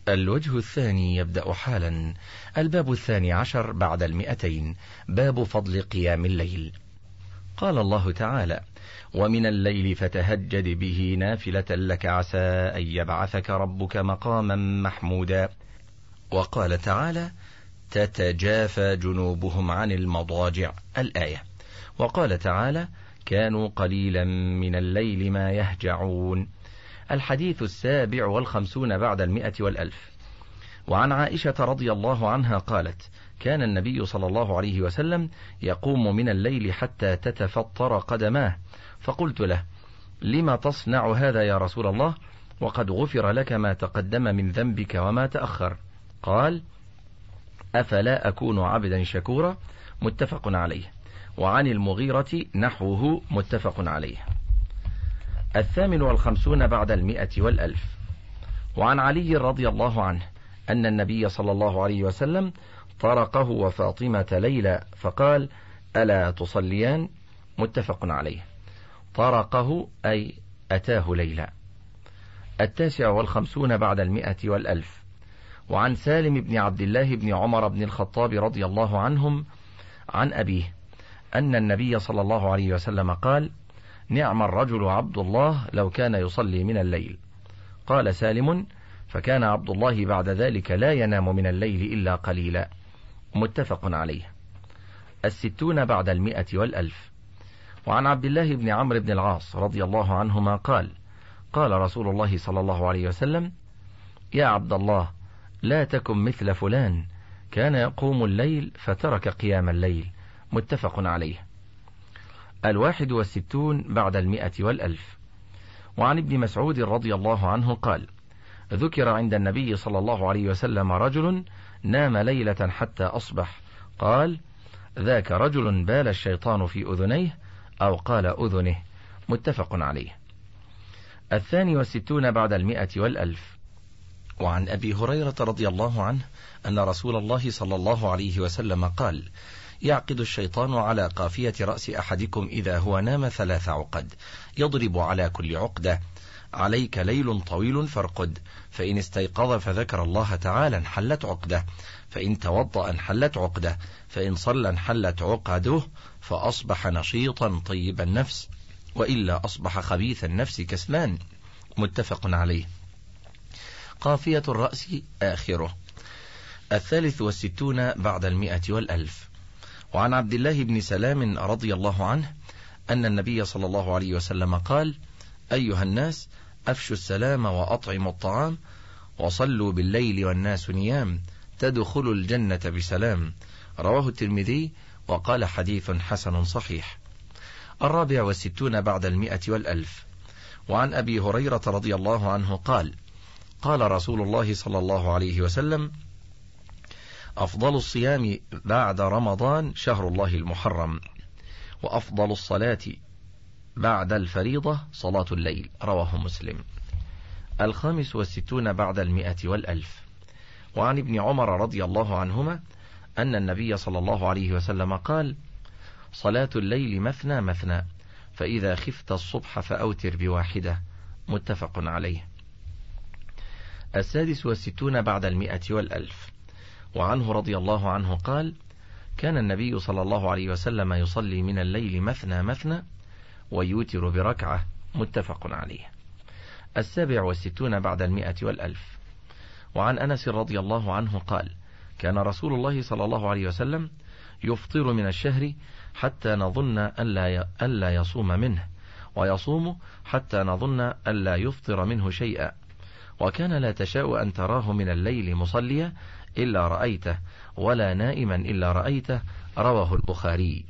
الوجه الثاني يبدأ حالا. الباب 12 بعد 200. باب فضل قيام الليل. قال الله تعالى: ومن الليل فتهجد به نافلة لك عسى أن يبعثك ربك مقاما محمودا. وقال تعالى: تتجافى جنوبهم عن المضاجع، الآية. وقال تعالى: كانوا قليلا من الليل ما يهجعون. الحديث 57 بعد 100 و1000. وعن عائشة رضي الله عنها قالت: كان النبي صلى الله عليه وسلم يقوم من الليل حتى تتفطر قدماه، فقلت له: لما تصنع هذا يا رسول الله وقد غفر لك ما تقدم من ذنبك وما تأخر؟ قال: أفلا أكون عبدا شكورا، متفق عليه. وعن المغيرة نحوه، متفق عليه. 58 بعد 100 و1000. وعن علي رضي الله عنه أن النبي صلى الله عليه وسلم طرقه وفاطمة ليلى فقال: ألا تصليان، متفق عليه. طرقه أي أتاه ليلى. 59 بعد 100 و1000. وعن سالم بن عبد الله بن عمر بن الخطاب رضي الله عنهم عن أبيه أن النبي صلى الله عليه وسلم قال: نعم الرجل عبد الله لو كان يصلي من الليل. قال سالم: فكان عبد الله بعد ذلك لا ينام من الليل إلا قليلا، متفق عليه. 60 بعد 100 و1000. وعن عبد الله بن عمرو بن العاص رضي الله عنهما قال: قال رسول الله صلى الله عليه وسلم: يا عبد الله، لا تكن مثل فلان، كان يقوم الليل فترك قيام الليل، متفق عليه. 61 بعد 100 و1000. وعن ابن مسعود رضي الله عنه قال: ذكر عند النبي صلى الله عليه وسلم رجل نام ليلة حتى أصبح، قال: ذاك رجل بال الشيطان في أذنيه، أو قال أذنه، متفق عليه. 62 بعد 100 و1000. وعن أبي هريرة رضي الله عنه أن رسول الله صلى الله عليه وسلم قال: يعقد الشيطان على قافية رأس أحدكم إذا هو نام 3 عقد، يضرب على كل عقدة: عليك ليل طويل فارقد، فإن استيقظ فذكر الله تعالى انحلت عقدة، فإن توضأ انحلت عقدة، فإن صلى انحلت عقده، فأصبح نشيطا طيب النفس، وإلا أصبح خبيث النفس كسلان، متفق عليه. قافية الرأس آخره. 63 بعد 100 و1000. وعن عبد الله بن سلام رضي الله عنه أن النبي صلى الله عليه وسلم قال: أيها الناس، أفشوا السلام وأطعموا الطعام وصلوا بالليل والناس نيام، تدخلوا الجنة بسلام. رواه الترمذي وقال: حديث حسن صحيح. 64 بعد 100 و1000. وعن أبي هريرة رضي الله عنه قال: قال رسول الله صلى الله عليه وسلم: أفضل الصيام بعد رمضان شهر الله المحرم، وأفضل الصلاة بعد الفريضة صلاة الليل. رواه مسلم. 65 بعد 100 و1000. وعن ابن عمر رضي الله عنهما أن النبي صلى الله عليه وسلم قال: صلاة الليل مثنى مثنى، فإذا خفت الصبح فأوتر بواحدة، متفق عليه. 66 بعد 100 و1000. وعنه رضي الله عنه قال: كان النبي صلى الله عليه وسلم يصلي من الليل مثنى مثنى ويوتر بركعة، متفق عليه. 67 بعد 100 و1000. وعن أنس رضي الله عنه قال: كان رسول الله صلى الله عليه وسلم يفطر من الشهر حتى نظن ألا يصوم منه، ويصوم حتى نظن ألا يفطر منه شيئا، وكان لا تشاء أن تراه من الليل مصليا إلا رأيته، ولا نائما إلا رأيته. رواه البخاري.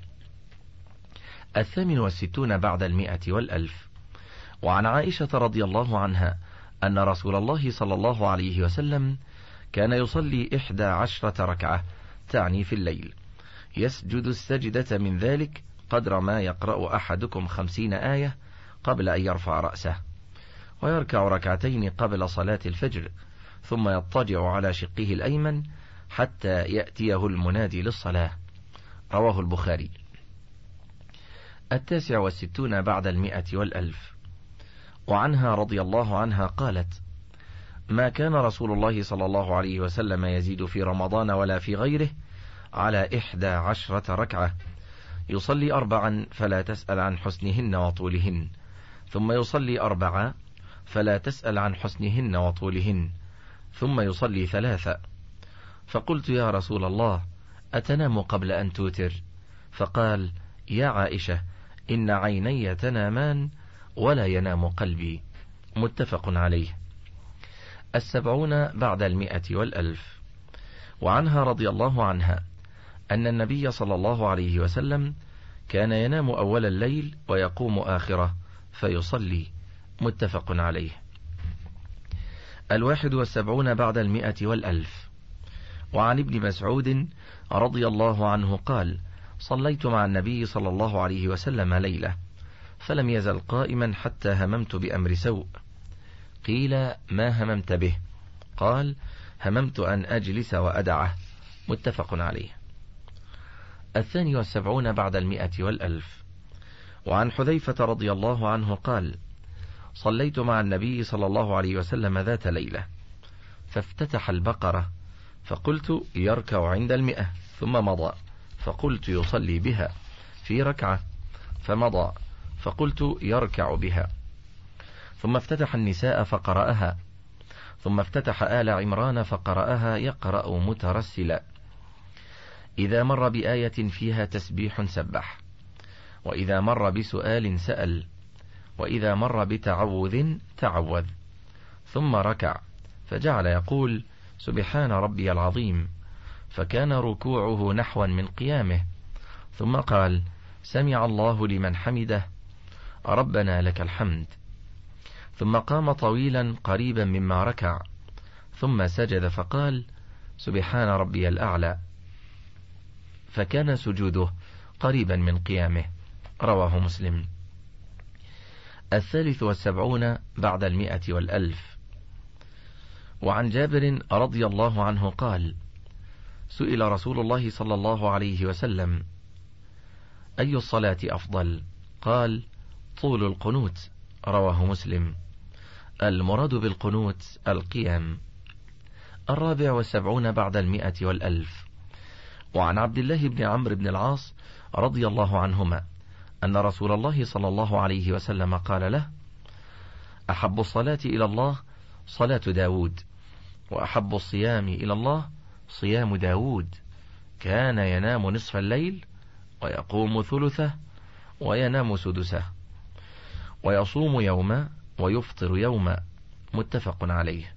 68 بعد 100 و1000. وعن عائشة رضي الله عنها أن رسول الله صلى الله عليه وسلم كان يصلي 11 ركعة، تعني في الليل، يسجد السجدة من ذلك قدر ما يقرأ أحدكم 50 آية قبل أن يرفع رأسه، ويركع ركعتين قبل صلاة الفجر، ثم يضطجع على شقه الأيمن حتى يأتيه المنادي للصلاة. رواه البخاري. 69 بعد 100 و1000. وعنها رضي الله عنها قالت: ما كان رسول الله صلى الله عليه وسلم يزيد في رمضان ولا في غيره على 11 ركعة، يصلي 4 فلا تسأل عن حسنهن وطولهن، ثم يصلي 4 فلا تسأل عن حسنهن وطولهن، ثم يصلي 3. فقلت يا رسول الله أتنام قبل أن توتر؟ فقال يا عائشة إن عيني تنامان ولا ينام قلبي. متفق عليه. 70 بعد 100 و1000. وعنها رضي الله عنها أن النبي صلى الله عليه وسلم كان ينام أول الليل ويقوم آخره فيصلي. متفق عليه. 71 بعد 100 و1000. وعن ابن مسعود رضي الله عنه قال صليت مع النبي صلى الله عليه وسلم ليلة فلم يزل قائما حتى هممت بأمر سوء. قيل ما هممت به؟ قال هممت أن أجلس وأدعه. متفق عليه. 72 بعد 100 و1000. وعن حذيفة رضي الله عنه قال صليت مع النبي صلى الله عليه وسلم ذات ليلة فافتتح البقرة فقلت يركع عند 100 ثم مضى، فقلت يصلي بها في ركعة فمضى، فقلت يركع بها، ثم افتتح النساء فقرأها، ثم افتتح آل عمران فقرأها يقرأ مترسلا. إذا مر بآية فيها تسبيح سبح، وإذا مر بسؤال سأل، وإذا مر بتعوذ تعوذ، ثم ركع فجعل يقول سبحان ربي العظيم، فكان ركوعه نحوا من قيامه، ثم قال سمع الله لمن حمده ربنا لك الحمد، ثم قام طويلا قريبا مما ركع، ثم سجد فقال سبحان ربي الأعلى، فكان سجوده قريبا من قيامه. رواه مسلم. 73 بعد 100 و1000. وعن جابر رضي الله عنه قال سئل رسول الله صلى الله عليه وسلم أي الصلاة أفضل؟ قال طول القنوت. رواه مسلم. المراد بالقنوت القيام. 74 بعد 100 و1000. وعن عبد الله بن عمرو بن العاص رضي الله عنهما أن رسول الله صلى الله عليه وسلم قال له أحب الصلاة إلى الله صلاة داود، وأحب الصيام إلى الله صيام داود، كان ينام نصف الليل ويقوم ثلثه وينام سدسه، ويصوم يوما ويفطر يوما. متفق عليه.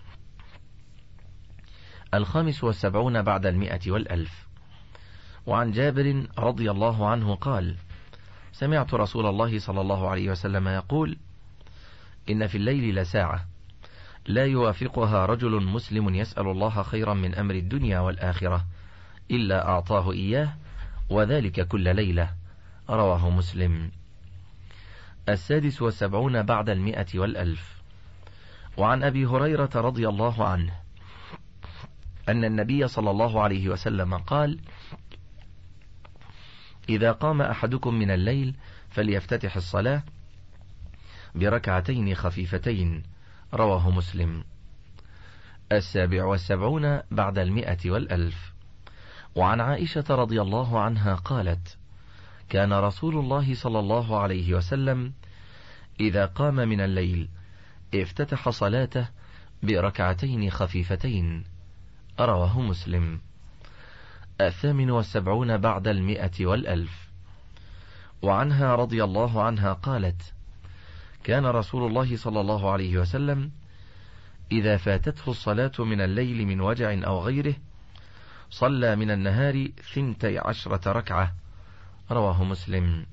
75 بعد 100 و1000. وعن جابر رضي الله عنه قال سمعت رسول الله صلى الله عليه وسلم يقول إن في الليل لساعة لا يوافقها رجل مسلم يسأل الله خيرا من أمر الدنيا والآخرة إلا أعطاه إياه، وذلك كل ليلة. رواه مسلم. 76 بعد 100 و1000. وعن أبي هريرة رضي الله عنه أن النبي صلى الله عليه وسلم قال إذا قام أحدكم من الليل فليفتتح الصلاة بركعتين خفيفتين. رواه مسلم. 77 بعد 100 و1000. وعن عائشة رضي الله عنها قالت كان رسول الله صلى الله عليه وسلم إذا قام من الليل افتتح صلاته بركعتين خفيفتين. رواه مسلم. 78 بعد 100 و1000. وعنها رضي الله عنها قالت كان رسول الله صلى الله عليه وسلم إذا فاتته الصلاة من الليل من وجع أو غيره صلى من النهار 12 ركعة. رواه مسلم.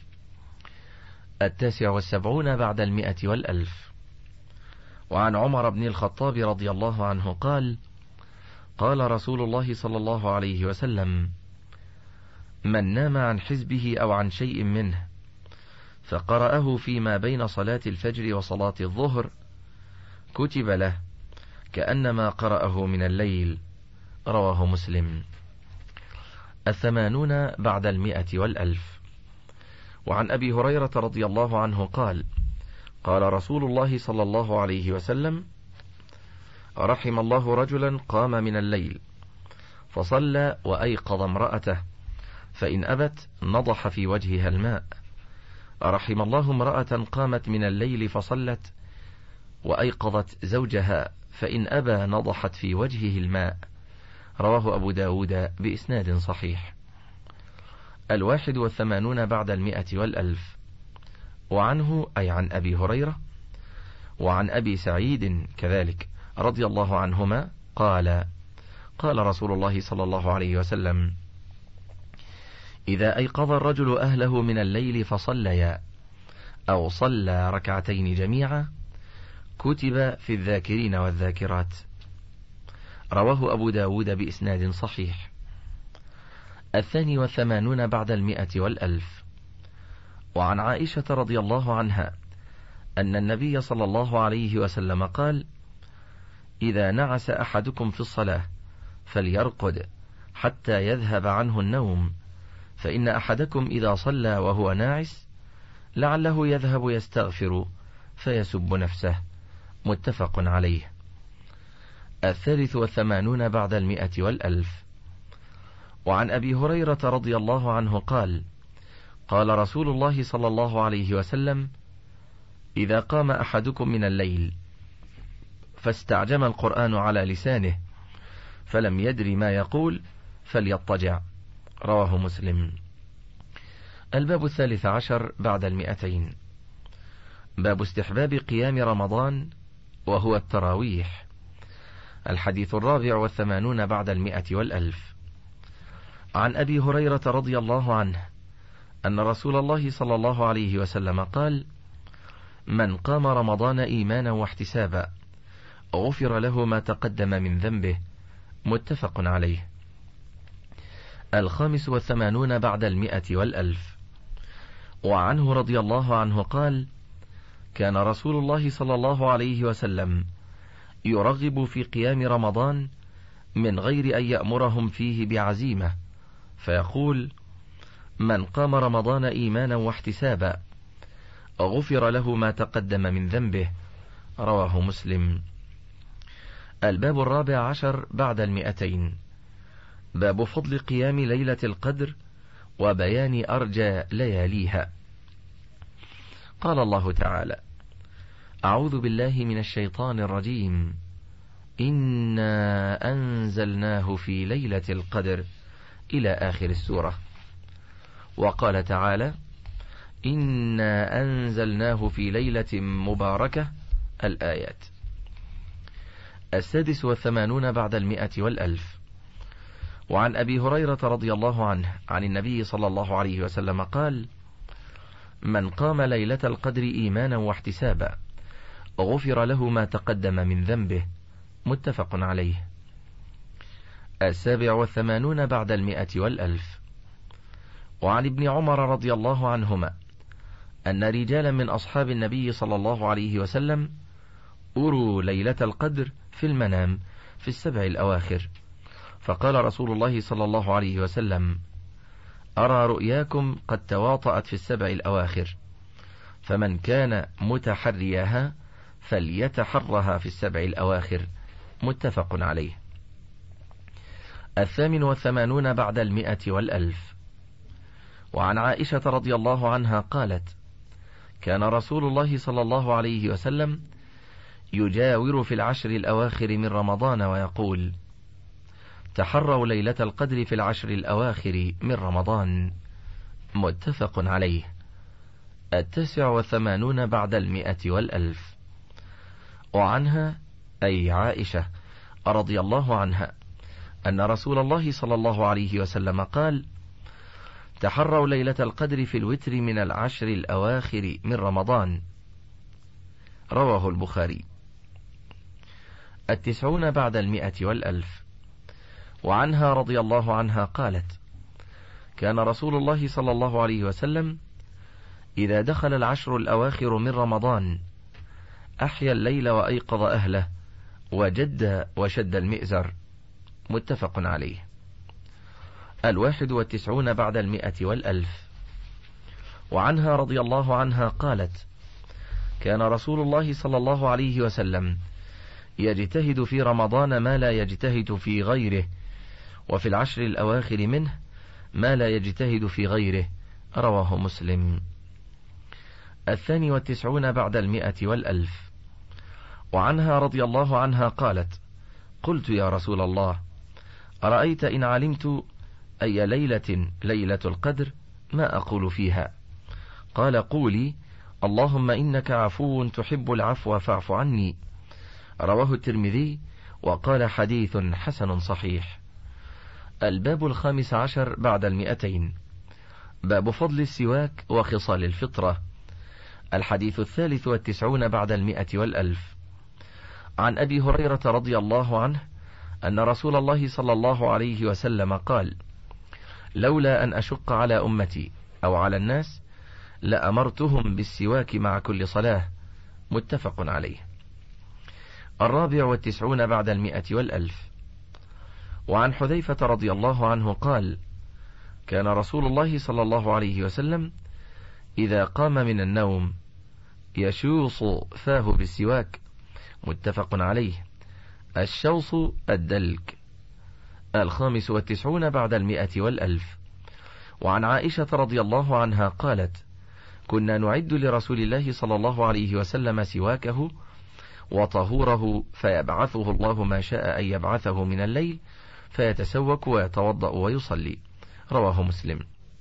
79 بعد 100 و1000. وعن عمر بن الخطاب رضي الله عنه قال قال رسول الله صلى الله عليه وسلم من نام عن حزبه أو عن شيء منه فقرأه فيما بين صلاة الفجر وصلاة الظهر كتب له كأنما قرأه من الليل. رواه مسلم. 80 بعد 100 و1000. وعن أبي هريرة رضي الله عنه قال قال رسول الله صلى الله عليه وسلم رحم الله رجلا قام من الليل فصلى وأيقظ امرأته فإن أبت نضح في وجهها الماء. رحم الله امرأة قامت من الليل فصلت وأيقظت زوجها فإن أبى نضحت في وجهه الماء. رواه أبو داود بإسناد صحيح. 81 بعد 100 و1000. وعنه أي عن أبي هريرة وعن أبي سعيد كذلك رضي الله عنهما قال قال رسول الله صلى الله عليه وسلم: إذا أيقظ الرجل أهله من الليل فصليا أو صلى ركعتين جميعا كتب في الذاكرين والذاكرات. رواه أبو داود بإسناد صحيح. 82 بعد 100 و1000. وعن عائشة رضي الله عنها أن النبي صلى الله عليه وسلم قال: إذا نعس أحدكم في الصلاة فليرقد حتى يذهب عنه النوم، فإن أحدكم إذا صلى وهو ناعس لعله يذهب يستغفر فيسب نفسه. متفق عليه. 83 بعد 100 و1000. وعن أبي هريرة رضي الله عنه قال: قال رسول الله صلى الله عليه وسلم: إذا قام أحدكم من الليل فاستعجم القرآن على لسانه فلم يدر ما يقول فليضطجع. رواه مسلم. الباب 13 بعد 200. باب استحباب قيام رمضان وهو التراويح. الحديث 84 بعد 100 و1000. عن أبي هريرة رضي الله عنه أن رسول الله صلى الله عليه وسلم قال: من قام رمضان إيمانا واحتسابا غفر له ما تقدم من ذنبه. متفق عليه. 85 بعد 100 و1000. وعنه رضي الله عنه قال: كان رسول الله صلى الله عليه وسلم يرغب في قيام رمضان من غير أن يأمرهم فيه بعزيمة، فيقول: من قام رمضان إيمانا واحتسابا غفر له ما تقدم من ذنبه. رواه مسلم. الباب 14 بعد 200. باب فضل قيام ليلة القدر وبيان أرجى لياليها. قال الله تعالى: أعوذ بالله من الشيطان الرجيم. إنا أنزلناه في ليلة القدر إلى آخر السورة. وقال تعالى: إنا أنزلناه في ليلة مباركة. الآيات. 86 بعد 100 و1000. وعن أبي هريرة رضي الله عنه عن النبي صلى الله عليه وسلم قال: من قام ليلة القدر إيمانا واحتسابا غفر له ما تقدم من ذنبه. متفق عليه. 87 بعد 100 و1000. وعن ابن عمر رضي الله عنهما أن رجالا من أصحاب النبي صلى الله عليه وسلم أروا ليلة القدر في المنام في 7 الأواخر، فقال رسول الله صلى الله عليه وسلم: أرى رؤياكم قد تواطأت في 7 الأواخر، فمن كان متحرياها فليتحرها في 7 الأواخر. متفق عليه. 88 بعد 100 و1000. وعن عائشة رضي الله عنها قالت: كان رسول الله صلى الله عليه وسلم يجاور في 10 الأواخر من رمضان ويقول: تحروا ليلة القدر في 10 الأواخر من رمضان. متفق عليه. 89 بعد 100 و1000. وعنها أي عائشة رضي الله عنها أن رسول الله صلى الله عليه وسلم قال: تحروا ليلة القدر في الوتر من 10 الأواخر من رمضان. رواه البخاري. 90 بعد 100 و1000. وعنها رضي الله عنها قالت: كان رسول الله صلى الله عليه وسلم إذا دخل 10 الأواخر من رمضان أحيا الليل وأيقظ أهله وجد وشد المئزر. متفق عليه. 91 بعد 100 و1000. وعنها رضي الله عنها قالت: كان رسول الله صلى الله عليه وسلم يجتهد في رمضان ما لا يجتهد في غيره، وفي العشر الأواخر منه ما لا يجتهد في غيره. رواه مسلم. 92 بعد 100 و1000. وعنها رضي الله عنها قالت: قلت يا رسول الله، أرأيت إن علمت أي ليلة ليلة القدر ما أقول فيها؟ قال: قولي: اللهم إنك عفو تحب العفو فاعف عني. رواه الترمذي وقال: حديث حسن صحيح. الباب 15 بعد 200. باب فضل السواك وخصال الفطرة. الحديث 93 بعد 100 و1000. عن أبي هريرة رضي الله عنه أن رسول الله صلى الله عليه وسلم قال: لولا أن أشق على أمتي أو على الناس لأمرتهم بالسواك مع كل صلاة. متفق عليه. 94 بعد 100 و1000. وعن حذيفة رضي الله عنه قال: كان رسول الله صلى الله عليه وسلم إذا قام من النوم يشوص فاه بالسواك. متفق عليه. الشوص الدلك. 95 بعد 100 و1000. وعن عائشة رضي الله عنها قالت: كنا نعد لرسول الله صلى الله عليه وسلم سواكه وطهوره فيبعثه الله ما شاء أن يبعثه من الليل فيتسوك ويتوضأ ويصلي. رواه مسلم.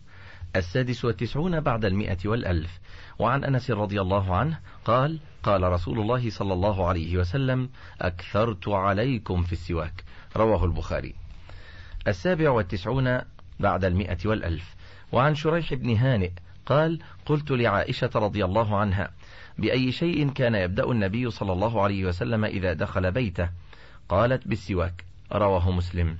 96 بعد 100 و1000. وعن أنس رضي الله عنه قال: قال رسول الله صلى الله عليه وسلم: أكثرت عليكم في السواك. رواه البخاري. 97 بعد 100 و1000. وعن شريح بن هانئ قال: قلت لعائشة رضي الله عنها: بأي شيء كان يبدأ النبي صلى الله عليه وسلم إذا دخل بيته؟ قالت: بالسواك. رواه مسلم.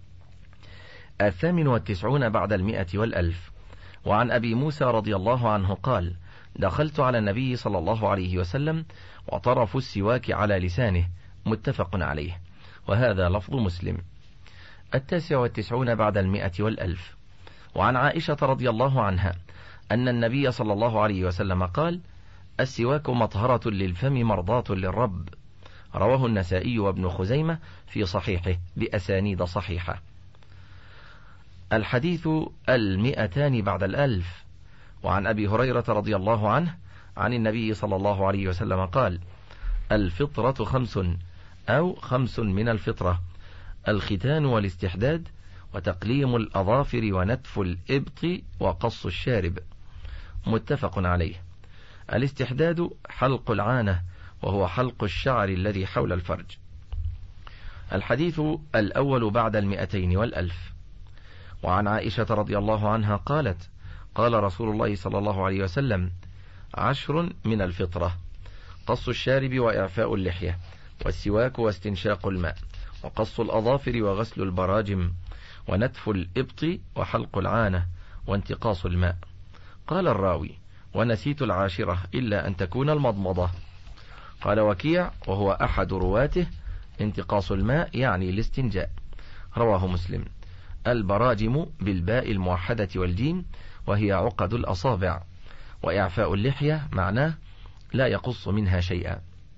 98 بعد 100 و1000. وعن أبي موسى رضي الله عنه قال: دخلت على النبي صلى الله عليه وسلم وطرف السواك على لسانه. متفق عليه. وهذا لفظ مسلم. 99 بعد 100 و1000. وعن عائشة رضي الله عنها أن النبي صلى الله عليه وسلم قال: السواك مطهرة للفم مرضاة للرب. رواه النسائي وابن خزيمة في صحيحه بأسانيد صحيحة. الحديث 200 بعد 1000. وعن أبي هريرة رضي الله عنه عن النبي صلى الله عليه وسلم قال: الفطرة 5 أو 5 من الفطرة: الختان والاستحداد وتقليم الأظافر ونتف الإبط وقص الشارب. متفق عليه. الاستحداد حلق العانة، وهو حلق الشعر الذي حول الفرج. الحديث الأول بعد 200 و1000. وعن عائشة رضي الله عنها قالت: قال رسول الله صلى الله عليه وسلم: 10 من الفطرة: قص الشارب وإعفاء اللحية، والسواك واستنشاق الماء، وقص الأظافر وغسل البراجم، ونتف الإبط وحلق العانة، وانتقاص الماء. قال الراوي: ونسيت 10 إلا أن تكون المضمضة. قال وكيع وهو أحد رواته: انتقاص الماء يعني الاستنجاء. رواه مسلم. البراجم بالباء الموحدة والجيم، وهي عقد الأصابع. وإعفاء اللحية معناه لا يقص منها شيئا.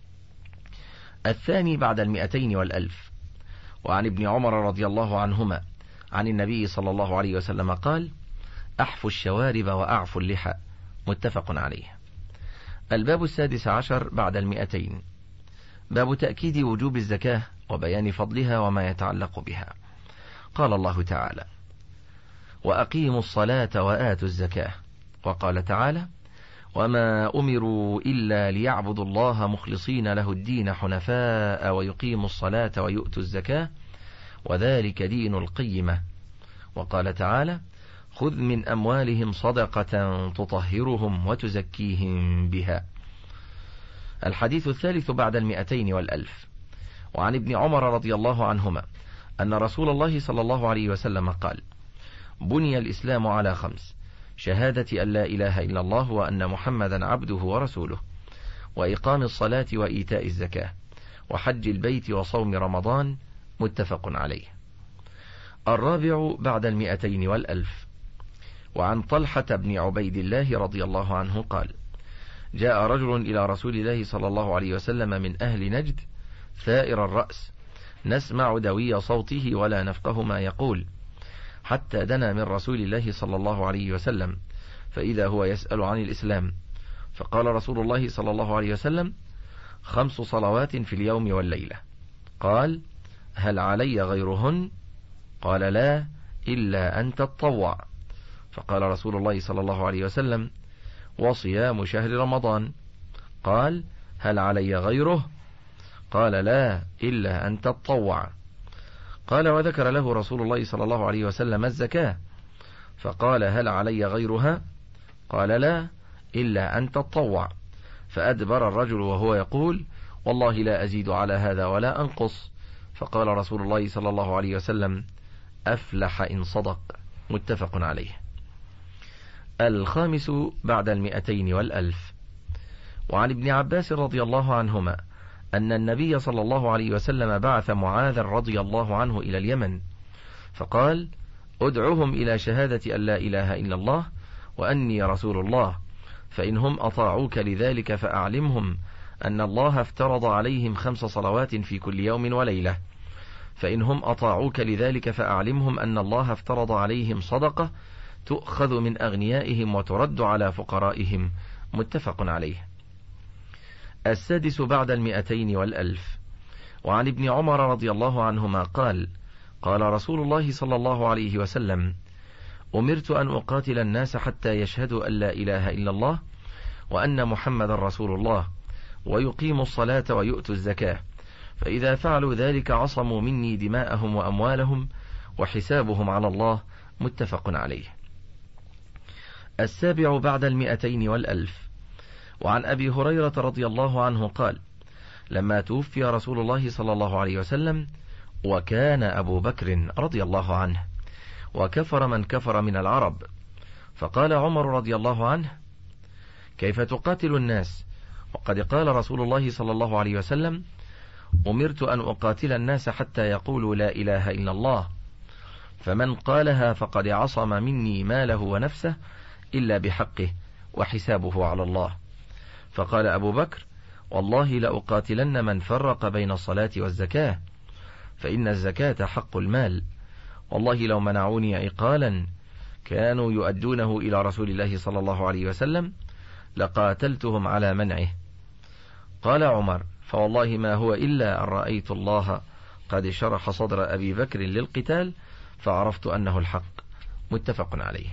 الثاني بعد 200 و1000. وعن ابن عمر رضي الله عنهما عن النبي صلى الله عليه وسلم قال: أحفوا الشوارب وأعفوا اللحى. متفق عليه. الباب 16 بعد 200. باب تأكيد وجوب الزكاة وبيان فضلها وما يتعلق بها. قال الله تعالى: وأقيموا الصلاة وآتوا الزكاة. وقال تعالى: وما أمروا إلا ليعبدوا الله مخلصين له الدين حنفاء ويقيموا الصلاة ويؤتوا الزكاة وذلك دين القيمة. وقال تعالى: خذ من أموالهم صدقة تطهرهم وتزكيهم بها. الحديث الثالث بعد 200 و1000. وعن ابن عمر رضي الله عنهما أن رسول الله صلى الله عليه وسلم قال: بني الإسلام على 5: شهادة أن لا إله إلا الله وأن محمدا عبده ورسوله، وإقام الصلاة وإيتاء الزكاة، وحج البيت وصوم رمضان. متفق عليه. الرابع بعد 200 و1000. وعن طلحة بن عبيد الله رضي الله عنه قال: جاء رجل إلى رسول الله صلى الله عليه وسلم من أهل نجد ثائر الرأس، نسمع دوي صوته ولا نفقه ما يقول، حتى دنا من رسول الله صلى الله عليه وسلم، فإذا هو يسأل عن الإسلام، فقال رسول الله صلى الله عليه وسلم: 5 صلوات في اليوم والليلة. قال: هل علي غيرهن؟ قال: لا، إلا أن تتطوع. فقال رسول الله صلى الله عليه وسلم: وصيام شهر رمضان. قال: هل علي غيره؟ قال: لا، إلا أن تتطوع. قال: وذكر له رسول الله صلى الله عليه وسلم الزكاة، فقال: هل علي غيرها؟ قال: لا، إلا أن تتطوع. فأدبر الرجل وهو يقول: والله لا أزيد على هذا ولا أنقص. فقال رسول الله صلى الله عليه وسلم: أفلح إن صدق. متفق عليه. 5 بعد 200 و1000. وعن ابن عباس رضي الله عنهما أن النبي صلى الله عليه وسلم بعث معاذ رضي الله عنه إلى اليمن، فقال: ادعوهم إلى شهادة أن لا إله إلا الله وأني رسول الله، فإنهم أطاعوك لذلك فأعلمهم أن الله افترض عليهم 5 صلوات في كل يوم وليلة، فإنهم أطاعوك لذلك فأعلمهم أن الله افترض عليهم صدقة تؤخذ من أغنيائهم وترد على فقرائهم. متفق عليه. 6 بعد 200 و1000. وعن ابن عمر رضي الله عنهما قال: قال رسول الله صلى الله عليه وسلم: أمرت أن أقاتل الناس حتى يشهدوا أن لا إله إلا الله وأن محمد رسول الله ويقيموا الصلاة ويؤتوا الزكاة، فإذا فعلوا ذلك عصموا مني دماءهم وأموالهم وحسابهم على الله. متفق عليه. 7 بعد 200 و1000. وعن أبي هريرة رضي الله عنه قال: لما توفي رسول الله صلى الله عليه وسلم وكان أبو بكر رضي الله عنه وكفر من كفر من العرب، فقال عمر رضي الله عنه: كيف تقاتل الناس وقد قال رسول الله صلى الله عليه وسلم: أمرت أن أقاتل الناس حتى يقولوا لا إله إلا الله، فمن قالها فقد عصم مني ماله ونفسه إلا بحقه وحسابه على الله. فقال أبو بكر: والله لأقاتلن من فرق بين الصلاة والزكاة، فإن الزكاة حق المال، والله لو منعوني عقالا كانوا يؤدونه إلى رسول الله صلى الله عليه وسلم لقاتلتهم على منعه. قال عمر: فوالله ما هو إلا أن رأيت الله قد شرح صدر أبي بكر للقتال فعرفت أنه الحق. متفق عليه.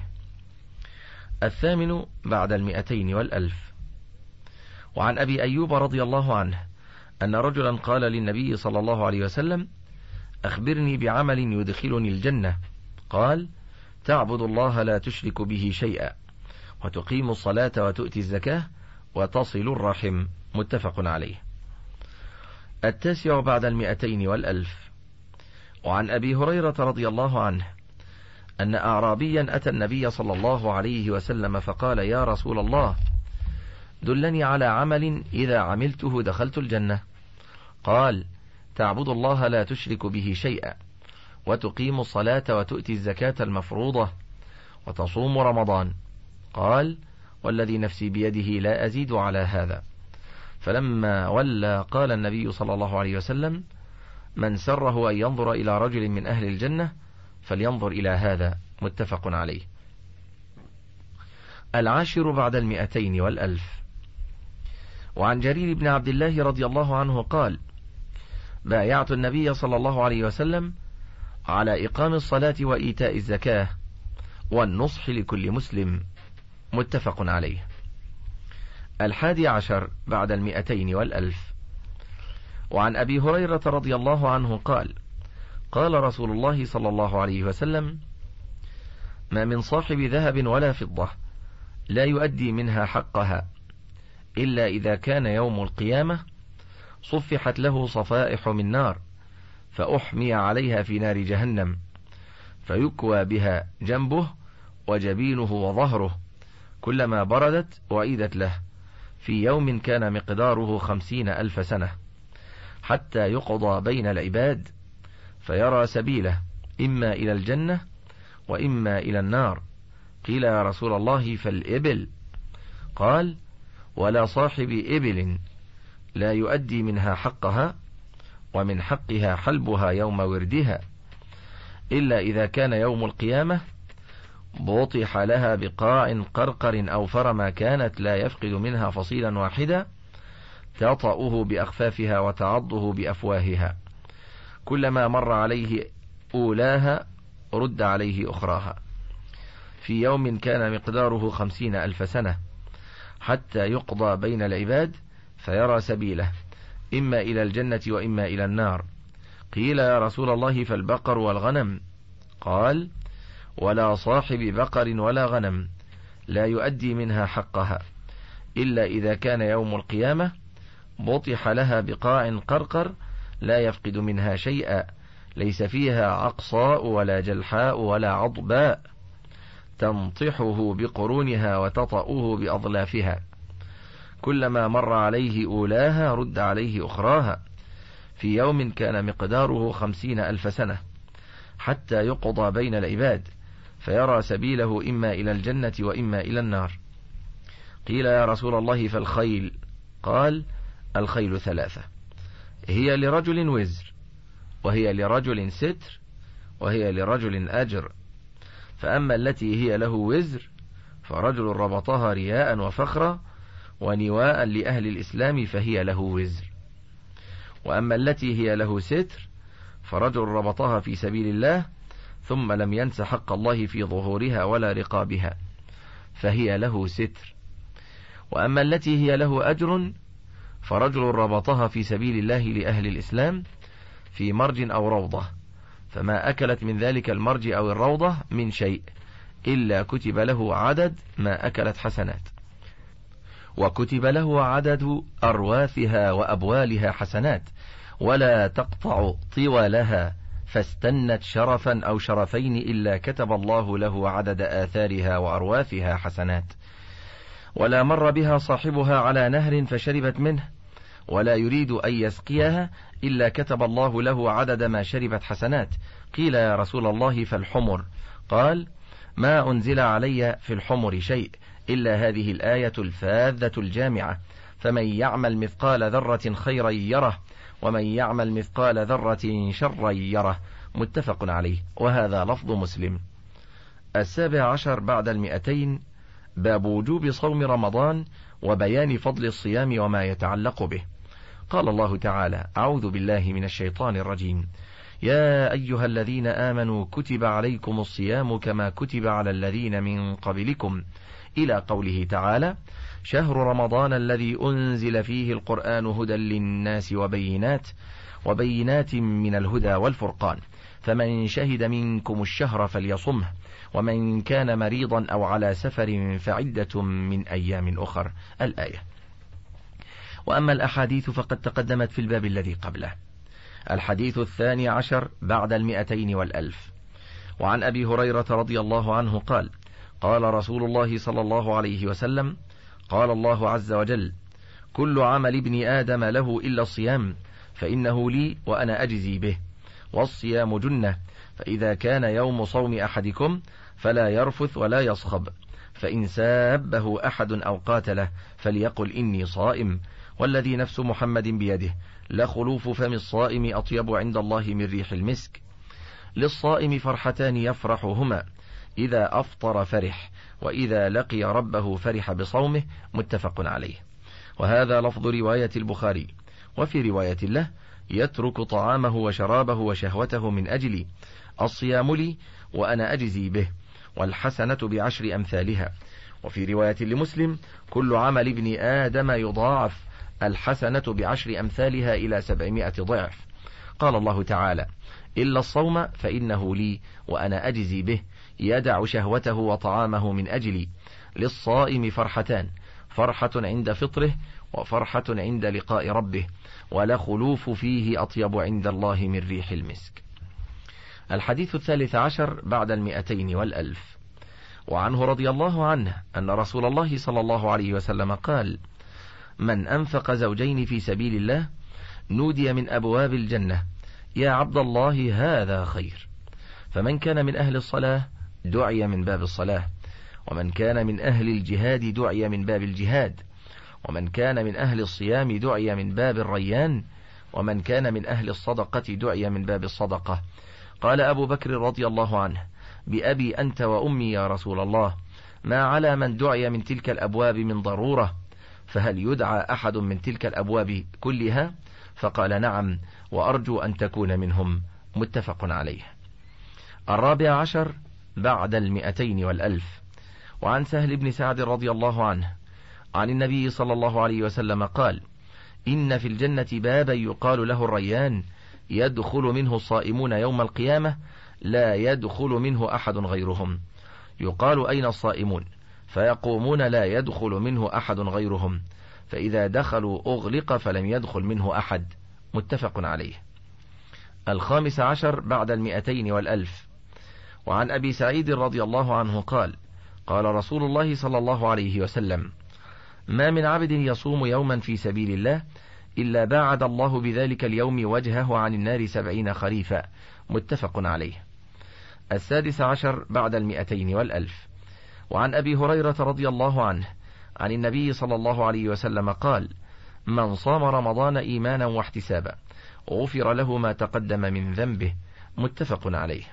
8 بعد 200 و1000. وعن أبي أيوب رضي الله عنه أن رجلا قال للنبي صلى الله عليه وسلم: أخبرني بعمل يدخلني الجنة. قال: تعبد الله لا تشرك به شيئا، وتقيم الصلاة وتؤتي الزكاة وتصل الرحم. متفق عليه. 9 بعد 200 و1000. وعن أبي هريرة رضي الله عنه أن أعرابيا أتى النبي صلى الله عليه وسلم فقال: يا رسول الله، دلني على عمل إذا عملته دخلت الجنة. قال: تعبد الله لا تشرك به شيئا، وتقيم الصلاة وتؤتي الزكاة المفروضة، وتصوم رمضان. قال: والذي نفسي بيده لا أزيد على هذا. فلما ولى قال النبي صلى الله عليه وسلم: من سره أن ينظر إلى رجل من أهل الجنة فلينظر إلى هذا. متفق عليه. 10 بعد 200 و1000. وعن جرير بن عبد الله رضي الله عنه قال: بايعت النبي صلى الله عليه وسلم على إقام الصلاة وإيتاء الزكاة والنصح لكل مسلم. متفق عليه. 11 بعد 200 و1000. وعن أبي هريرة رضي الله عنه قال: قال رسول الله صلى الله عليه وسلم: ما من صاحب ذهب ولا فضة لا يؤدي منها حقها إلا إذا كان يوم القيامة صفحت له صفائح من نار فأحمي عليها في نار جهنم، فيكوى بها جنبه وجبينه وظهره، كلما بردت أعيدت له، في يوم كان مقداره 50,000 سنة، حتى يقضى بين العباد فيرى سبيله إما إلى الجنة وإما إلى النار. قيل: يا رسول الله فالإبل؟ قال: ولا صاحب إبل لا يؤدي منها حقها. ومن حقها حلبها يوم وردها، إلا إذا كان يوم القيامة بوطح لها بقاع قرقر أوفر ما كانت لا يفقد منها فصيلا واحدا، تطأه بأخفافها وتعضه بأفواهها، كلما مر عليه أولاها رد عليه أخراها، في يوم كان مقداره 50,000 سنة، حتى يقضى بين العباد فيرى سبيله، إما إلى الجنة وإما إلى النار. قيل يا رسول الله فالبقر والغنم؟ قال ولا صاحب بقر ولا غنم لا يؤدي منها حقها، إلا إذا كان يوم القيامة بطح لها بقاع قرقر لا يفقد منها شيئا، ليس فيها عقصاء ولا جلحاء ولا عضباء، تنطحه بقرونها وتطأه بأظلافها، كلما مر عليه أولاها رد عليه أخراها، في يوم كان مقداره 50,000 سنة، حتى يقضى بين العباد فيرى سبيله إما إلى الجنة وإما إلى النار. قيل يا رسول الله فالخيل؟ قال الخيل 3، هي لرجل وزر، وهي لرجل ستر، وهي لرجل أجر. فأما التي هي له وزر فرجل ربطها رياء وفخرا ونواء لأهل الإسلام فهي له وزر، وأما التي هي له ستر فرجل ربطها في سبيل الله ثم لم ينس حق الله في ظهورها ولا رقابها فهي له ستر، وأما التي هي له أجر فرجل ربطها في سبيل الله لأهل الإسلام في مرج أو روضة، فما أكلت من ذلك المرج أو الروضة من شيء إلا كتب له عدد ما أكلت حسنات، وكتب له عدد أرواثها وأبوالها حسنات، ولا تقطع طولها فاستنت شرفا أو شرفين إلا كتب الله له عدد آثارها وأرواثها حسنات، ولا مر بها صاحبها على نهر فشربت منه ولا يريد أن يسقيها إلا كتب الله له عدد ما شربت حسنات. قيل يا رسول الله فالحمر؟ قال ما أنزل علي في الحمر شيء إلا هذه الآية الفاذة الجامعة، فمن يعمل مثقال ذرة خيرا يره ومن يعمل مثقال ذرة شرا يره، متفق عليه، وهذا لفظ مسلم. 17 بعد 200، باب وجوب صوم رمضان وبيان فضل الصيام وما يتعلق به. قال الله تعالى أعوذ بالله من الشيطان الرجيم، يا أيها الذين آمنوا كتب عليكم الصيام كما كتب على الذين من قبلكم، إلى قوله تعالى شهر رمضان الذي أنزل فيه القرآن هدى للناس وبينات من الهدى والفرقان، فمن شهد منكم الشهر فليصمه، ومن كان مريضا أو على سفر فعدة من أيام أخر، الآية. وأما الأحاديث فقد تقدمت في الباب الذي قبله. الحديث 12 بعد 200 و1000، وعن أبي هريرة رضي الله عنه قال قال رسول الله صلى الله عليه وسلم قال الله عز وجل كل عمل ابن آدم له إلا الصيام فإنه لي وأنا أجزي به، والصيام جنة، فإذا كان يوم صوم أحدكم فلا يرفث ولا يصخب، فإن سابه أحد أو قاتله فليقل إني صائم، والذي نفس محمد بيده لخلوف فم الصائم أطيب عند الله من ريح المسك. للصائم فرحتان يفرحهما، إذا أفطر فرح، وإذا لقي ربه فرح بصومه، متفق عليه. وهذا لفظ رواية البخاري. وفي رواية له يترك طعامه وشرابه وشهوته من أجلي، الصيام لي وأنا أجزي به، والحسنة ب10 أمثالها. وفي رواية لمسلم كل عمل ابن آدم يضاعف، الحسنة ب10 أمثالها إلى 700 ضعف. قال الله تعالى إلا الصوم فإنه لي وأنا أجزي به، يدع شهوته وطعامه من أجلي. للصائم فرحتان، فرحة عند فطره وفرحة عند لقاء ربه، ولخلوف فيه أطيب عند الله من ريح المسك. الحديث 13 بعد 200 و1000، وعنه رضي الله عنه أن رسول الله صلى الله عليه وسلم قال من أنفق زوجين في سبيل الله نودي من أبواب الجنة يا عبد الله هذا خير، فمن كان من أهل الصلاة دعي من باب الصلاة، ومن كان من أهل الجهاد دعي من باب الجهاد، ومن كان من أهل الصيام دعي من باب الريان، ومن كان من أهل الصدقة دعي من باب الصدقة. قال أبو بكر رضي الله عنه: بأبي أنت وأمي يا رسول الله، ما على من دعي من تلك الأبواب من ضرورة، فهل يدعى أحد من تلك الأبواب كلها؟ فقال: نعم، وأرجو أن تكون منهم. متفق عليه. 14 بعد 200 و1000. وعن سهل بن سعد رضي الله عنه عن النبي صلى الله عليه وسلم قال: إن في الجنة بابا يقال له الريان، يدخل منه الصائمون يوم القيامة، لا يدخل منه أحد غيرهم. يقال: أين الصائمون؟ فيقومون: لا يدخل منه أحد غيرهم. فإذا دخلوا أغلق فلم يدخل منه أحد. متفق عليه. 15 بعد 200 و1000. وعن أبي سعيد رضي الله عنه قال: قال رسول الله صلى الله عليه وسلم: ما من عبد يصوم يوما في سبيل الله إلا باعد الله بذلك اليوم وجهه عن النار 70 خريفا. متفق عليه. 16 بعد 200 و1000. وعن أبي هريرة رضي الله عنه عن النبي صلى الله عليه وسلم قال: من صام رمضان إيمانا واحتسابا غفر له ما تقدم من ذنبه. متفق عليه.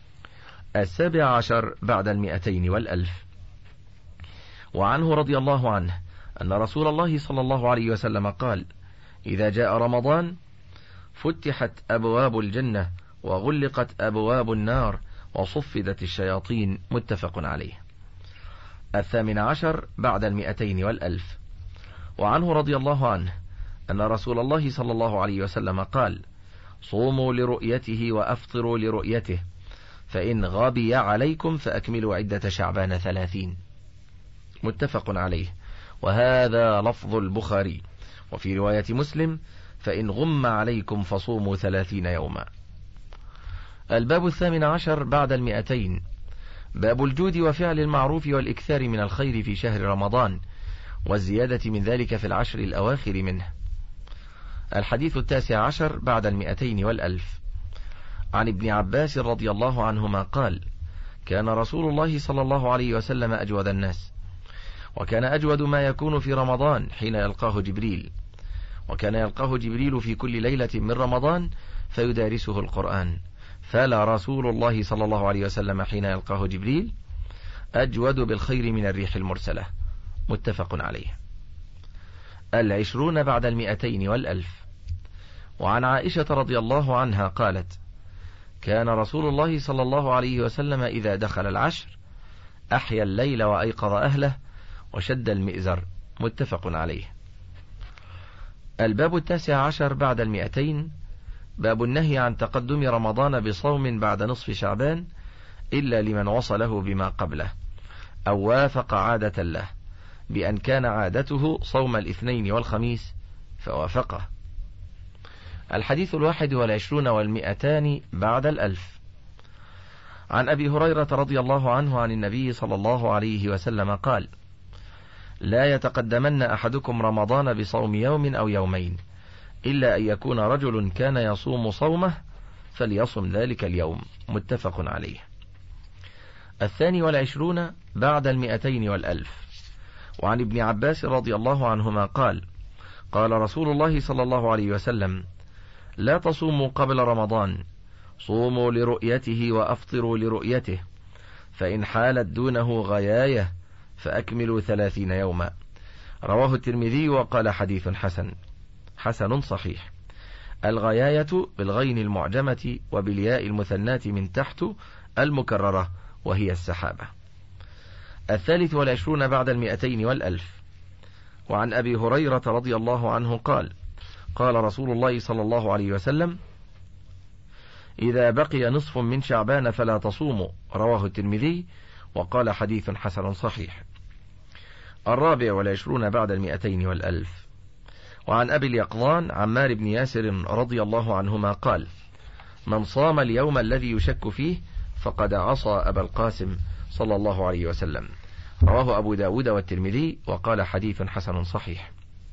17 بعد 200 و1000. وعنه رضي الله عنه أن رسول الله صلى الله عليه وسلم قال: إذا جاء رمضان فتحت أبواب الجنة وغلقت أبواب النار وصفدت الشياطين. متفق عليه. 18 بعد 200 و1000. وعنه رضي الله عنه أن رسول الله صلى الله عليه وسلم قال: صوموا لرؤيته وأفطروا لرؤيته، فإن غبي عليكم فأكملوا عدة شعبان 30. متفق عليه. وهذا لفظ البخاري. وفي رواية مسلم: فإن غم عليكم فصوموا 30 يوما. الباب 18 بعد 200. باب الجود وفعل المعروف والإكثار من الخير في شهر رمضان، والزيادة من ذلك في العشر الأواخر منه. الحديث 19 بعد 200 و1000. عن ابن عباس رضي الله عنهما قال: كان رسول الله صلى الله عليه وسلم أجود الناس، وكان أجود ما يكون في رمضان حين يلقاه جبريل، وكان يلقاه جبريل في كل ليلة من رمضان فيدارسه القرآن، فلا رسول الله صلى الله عليه وسلم حين يلقاه جبريل أجود بالخير من الريح المرسلة. متفق عليه. 20 بعد 200 و1000. وعن عائشة رضي الله عنها قالت: كان رسول الله صلى الله عليه وسلم إذا دخل العشر أحيا الليل وأيقظ أهله وشد المئزر. متفق عليه. الباب 19 بعد 200. باب النهي عن تقدم رمضان بصوم بعد نصف شعبان إلا لمن وصله بما قبله أو وافق عادة له، بأن كان عادته صوم الاثنين والخميس فوافقه. الحديث 21 و200 بعد 1000. عن أبي هريرة رضي الله عنه عن النبي صلى الله عليه وسلم قال: لا يتقدمن أحدكم رمضان بصوم يوم أو يومين، إلا أن يكون رجل كان يصوم صومه فليصم ذلك اليوم. متفق عليه. 22 بعد 200 و1000. وعن ابن عباس رضي الله عنهما قال: قال رسول الله صلى الله عليه وسلم: لا تصوموا قبل رمضان، صوموا لرؤيته وأفطروا لرؤيته، فإن حالت دونه غياية فأكملوا 30 يوما. رواه الترمذي وقال: حديث حسن صحيح. الغياية بالغين المعجمة وبالياء المثناة من تحت المكررة، وهي السحابة. 23 بعد 200 و1000. وعن أبي هريرة رضي الله عنه قال: قال رسول الله صلى الله عليه وسلم: إذا بقي نصف من شعبان فلا تصوموا. رواه الترمذي وقال: حديث حسن صحيح. 24 بعد 200 و1000. وعن أبي اليقظان عمار بن ياسر رضي الله عنهما قال: من صام اليوم الذي يشك فيه فقد عصى أبا القاسم صلى الله عليه وسلم. رواه أبو داود والترمذي وقال: حديث حسن صحيح.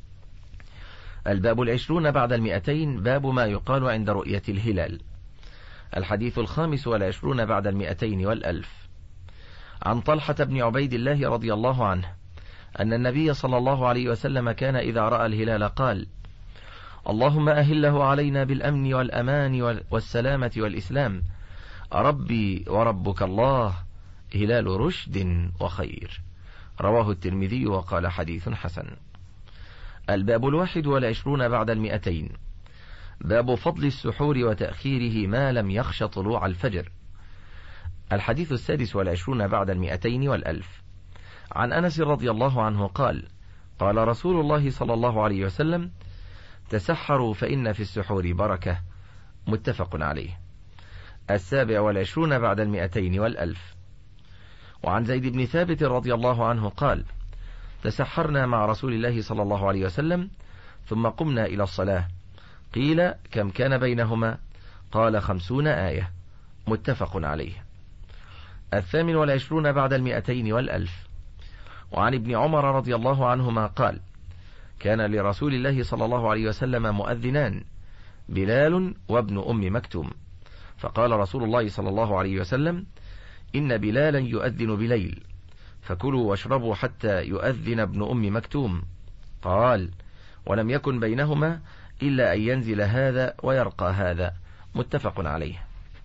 الباب 20 بعد 200. باب ما يقال عند رؤية الهلال. الحديث 25 بعد 200 و1000. عن طلحة بن عبيد الله رضي الله عنه أن النبي صلى الله عليه وسلم كان إذا رأى الهلال قال: اللهم أهله علينا بالأمن والأمان والسلامة والإسلام. ربي وربك الله، هلال رشد وخير. رواه الترمذي وقال حديث حسن. الباب 21 بعد 200. باب فضل السحور وتأخيره ما لم يخش طلوع الفجر. الحديث 26 بعد 200 والألف. عن أنس رضي الله عنه قال: قال رسول الله صلى الله عليه وسلم: تسحروا فإن في السحور بركة. متفق عليه. 27 بعد 200 والألف. وعن زيد بن ثابت رضي الله عنه قال: تسحرنا مع رسول الله صلى الله عليه وسلم ثم قمنا إلى الصلاة. قيل: كم كان بينهما؟ قال: 50 آية. متفق عليه. 28 بعد 200 والألف. وعن ابن عمر رضي الله عنهما قال: كان لرسول الله صلى الله عليه وسلم مؤذنان، بلال وابن أم مكتوم. فقال رسول الله صلى الله عليه وسلم: إن بلالا يؤذن بليل، فكلوا واشربوا حتى يؤذن ابن أم مكتوم. قال: ولم يكن بينهما إلا أن ينزل هذا ويرقى هذا. متفق عليه.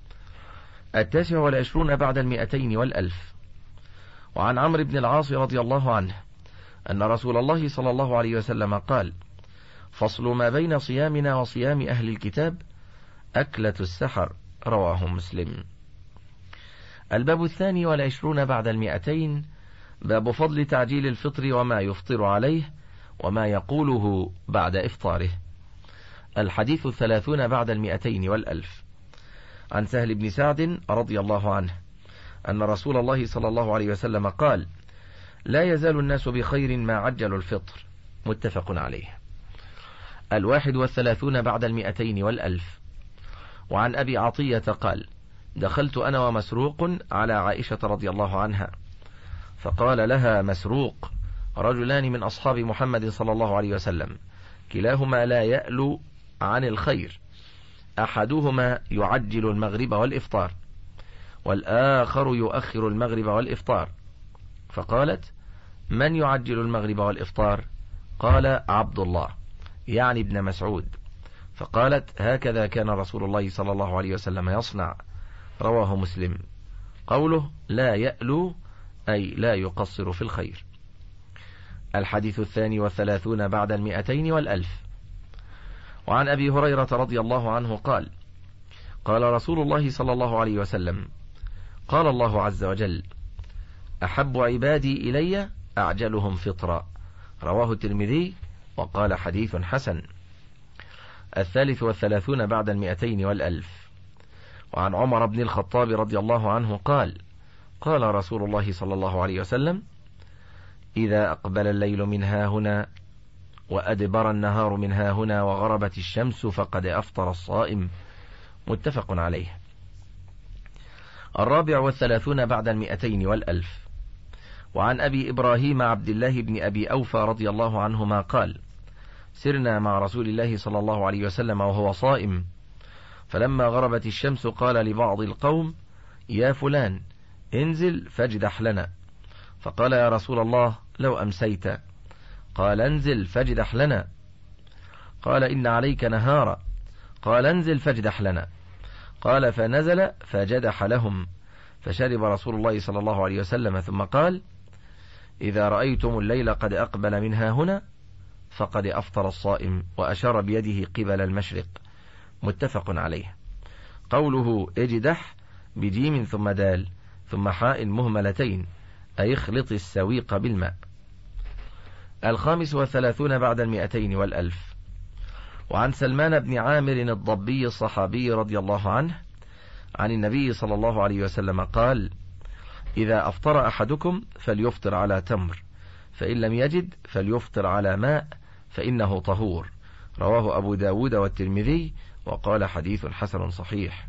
29 بعد 200 والألف. وعن عمرو بن العاص رضي الله عنه أن رسول الله صلى الله عليه وسلم قال: فصل ما بين صيامنا وصيام أهل الكتاب أكلة السحر. رواه مسلم. الباب 22 بعد 200. باب فضل تعجيل الفطر وما يفطر عليه وما يقوله بعد إفطاره. الحديث 30 بعد 200 والألف. عن سهل بن سعد رضي الله عنه أن رسول الله صلى الله عليه وسلم قال: لا يزال الناس بخير ما عجلوا الفطر. متفق عليه. 31 بعد 200 والألف. وعن أبي عطية قال: دخلت أنا ومسروق على عائشة رضي الله عنها، فقال لها مسروق: رجلان من أصحاب محمد صلى الله عليه وسلم، كلاهما لا يألو عن الخير، أحدهما يعجل المغرب والإفطار، والآخر يؤخر المغرب والإفطار. فقالت: من يعجل المغرب والإفطار؟ قال: عبد الله، يعني ابن مسعود. فقالت: هكذا كان رسول الله صلى الله عليه وسلم يصنع. رواه مسلم. قوله لا يألو أي لا يقصر في الخير. الحديث 32 بعد 200 والألف. وعن أبي هريرة رضي الله عنه قال: قال رسول الله صلى الله عليه وسلم: قال الله عز وجل: أحب عبادي إلي أعجلهم فطرا. رواه الترمذي وقال حديث حسن. 33 بعد 200 والألف. وعن عمر بن الخطاب رضي الله عنه قال: قال رسول الله صلى الله عليه وسلم: إذا أقبل الليل من ها هنا وأدبر النهار من ها هنا وغربت الشمس فقد أفطر الصائم. متفق عليه. 34 بعد 200 والألف. وعن أبي إبراهيم عبد الله بن أبي أوفى رضي الله عنهما قال: سرنا مع رسول الله صلى الله عليه وسلم وهو صائم، فلما غربت الشمس قال لبعض القوم: يا فلان انزل فاجدح لنا. فقال: يا رسول الله لو أمسيت. قال: انزل فاجدح لنا. قال: إن عليك نهارا. قال: انزل فاجدح لنا. قال: فنزل فجدح لهم، فشرب رسول الله صلى الله عليه وسلم ثم قال: إذا رأيتم الليل قد أقبل منها هنا فقد أفطر الصائم، وأشار بيده قبل المشرق. متفق عليه. قوله اجدح بجيم ثم دال ثم حاء مهملتين، أي اخلط السويق بالماء. 35 بعد 200 والألف. وعن سلمان بن عامر الضبي الصحابي رضي الله عنه عن النبي صلى الله عليه وسلم قال: إذا أفطر أحدكم فليفطر على تمر، فإن لم يجد فليفطر على ماء فإنه طهور. رواه أبو داود والترمذي وقال حديث حسن صحيح.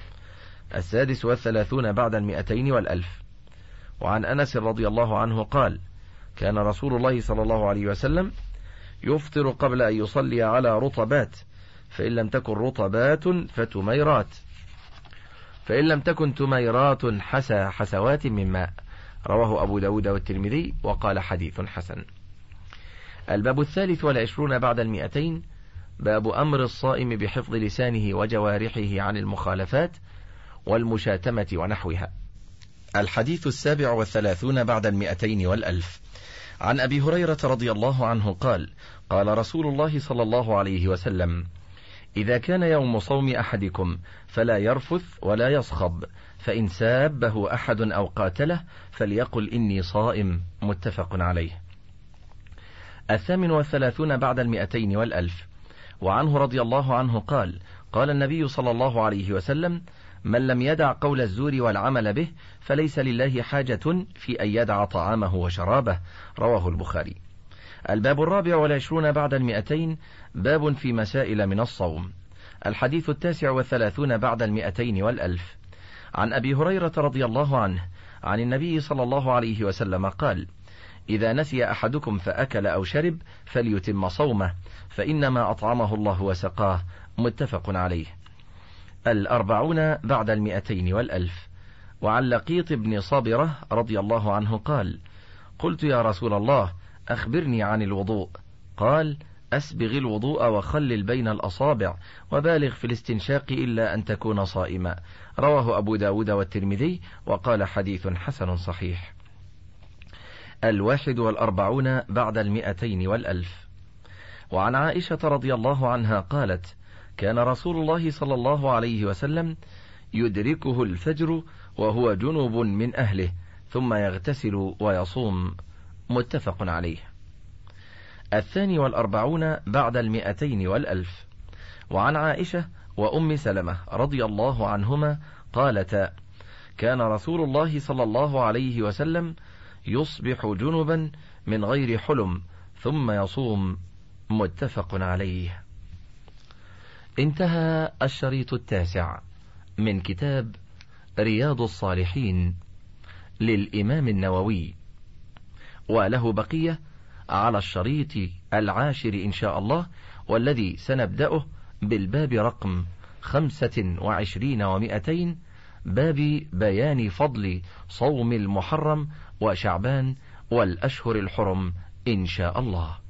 36 بعد 200 والألف. وعن أنس رضي الله عنه قال: كان رسول الله صلى الله عليه وسلم يفطر قبل أن يصلي على رطبات، فإن لم تكن رطبات فتميرات، فإن لم تكن تميرات حسوات من ماء. رواه أبو داود والترمذي وقال حديث حسن. الباب 23 بعد 200. باب أمر الصائم بحفظ لسانه وجوارحه عن المخالفات والمشاتمة ونحوها. الحديث 37 بعد 200 عن أبي هريرة رضي الله عنه قال: قال رسول الله صلى الله عليه وسلم: إذا كان يوم صوم أحدكم فلا يرفث ولا يصخب، فإن سابه أحد أو قاتله فليقل إني صائم. متفق عليه. 38 بعد 200 وعنه رضي الله عنه قال: قال النبي صلى الله عليه وسلم: من لم يدع قول الزور والعمل به فليس لله حاجة في أن يدع طعامه وشرابه. رواه البخاري. الباب 24 بعد 200 باب في مسائل من الصوم. الحديث 39 بعد 200 عن أبي هريرة رضي الله عنه عن النبي صلى الله عليه وسلم قال: إذا نسي أحدكم فأكل أو شرب فليتم صومه، فإنما أطعمه الله وسقاه. متفق عليه. 40 بعد 200 وعن لقيط بن صابرة رضي الله عنه قال: قلت يا رسول الله أخبرني عن الوضوء. قال: أسبغ الوضوء وخلل بين الأصابع وبالغ في الاستنشاق إلا أن تكون صائما. رواه أبو داود والترمذي وقال حديث حسن صحيح. 41 بعد 200 وعن عائشة رضي الله عنها قالت: كان رسول الله صلى الله عليه وسلم يدركه الفجر وهو جنب من أهله ثم يغتسل ويصوم. متفق عليه. 42 بعد 200 وعن عائشة وأم سلمة رضي الله عنهما قالتا: كان رسول الله صلى الله عليه وسلم يصبح جنبا من غير حلم ثم يصوم. متفق عليه. انتهى الشريط 9 من كتاب رياض الصالحين للإمام النووي، وله بقية على الشريط 10 إن شاء الله، والذي سنبدأه بالباب رقم 25 و200، باب بيان فضل صوم المحرم وشعبان والأشهر الحرم إن شاء الله.